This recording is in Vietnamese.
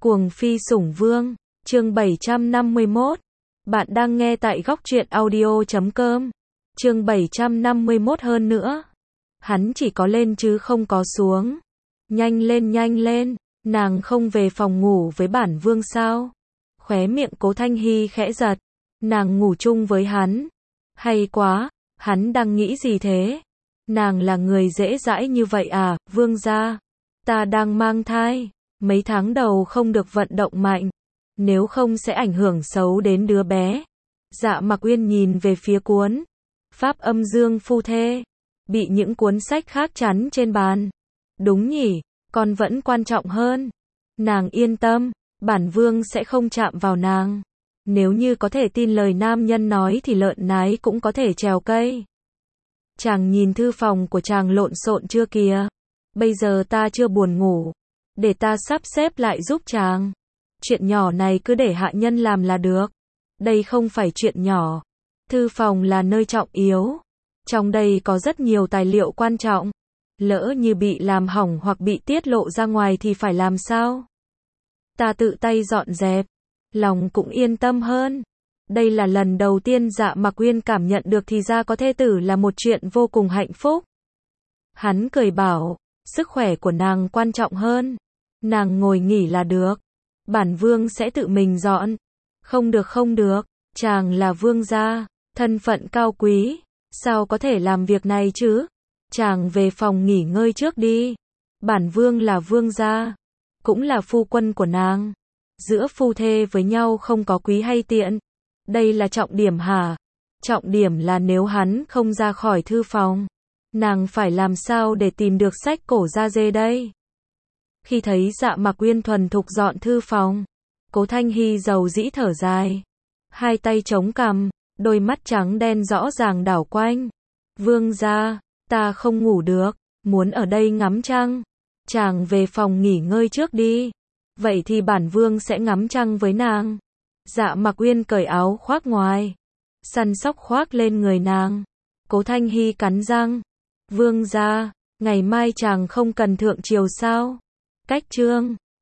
Cuồng phi sủng vương, chương 751. Bạn đang nghe tại góc truyện audio.com. Chương 751 hơn nữa. Hắn chỉ có lên chứ không có xuống. Nhanh lên, nàng không về phòng ngủ với bản vương sao? Khóe miệng Cố Thanh Hy khẽ giật. Nàng ngủ chung với hắn. Hay quá, hắn đang nghĩ gì thế? Nàng là người dễ dãi như vậy à, vương gia? Ta đang mang thai. Mấy tháng đầu không được vận động mạnh, nếu không sẽ ảnh hưởng xấu đến đứa bé. Dạ Mặc Uyên nhìn về phía cuốn Pháp Âm Dương Phu Thê, bị những cuốn sách khác chắn trên bàn. Đúng nhỉ, con vẫn quan trọng hơn. Nàng yên tâm, bản vương sẽ không chạm vào nàng. Nếu như có thể tin lời nam nhân nói thì lợn nái cũng có thể trèo cây. Chàng nhìn thư phòng của chàng lộn xộn chưa kìa. Bây giờ ta chưa buồn ngủ, để ta sắp xếp lại giúp chàng. Chuyện nhỏ này cứ để hạ nhân làm là được. Đây không phải chuyện nhỏ. Thư phòng là nơi trọng yếu. Trong đây có rất nhiều tài liệu quan trọng. Lỡ như bị làm hỏng hoặc bị tiết lộ ra ngoài thì phải làm sao? Ta tự tay dọn dẹp, lòng cũng yên tâm hơn. Đây là lần đầu tiên Dạ Mặc Uyên cảm nhận được thì ra có thê tử là một chuyện vô cùng hạnh phúc. Hắn cười bảo, sức khỏe của nàng quan trọng hơn. Nàng ngồi nghỉ là được. Bản vương sẽ tự mình dọn. Không được, chàng là vương gia, thân phận cao quý, sao có thể làm việc này chứ? Chàng về phòng nghỉ ngơi trước đi. Bản vương là vương gia, cũng là phu quân của nàng. Giữa phu thê với nhau không có quý hay tiện. Đây là trọng điểm hả? Trọng điểm là nếu hắn không ra khỏi thư phòng, nàng phải làm sao để tìm được sách cổ da dê đây? Khi thấy Dạ Mặc Uyên thuần thục dọn thư phòng, Cố Thanh Hy dầu dĩ thở dài. Hai tay chống cằm, đôi mắt trắng đen rõ ràng đảo quanh. Vương gia, ta không ngủ được, muốn ở đây ngắm trăng. Chàng về phòng nghỉ ngơi trước đi. Vậy thì bản vương sẽ ngắm trăng với nàng. Dạ Mặc Uyên cởi áo khoác ngoài, săn sóc khoác lên người nàng. Cố Thanh Hy cắn răng. Vương gia, ngày mai chàng không cần thượng triều sao? Cách chương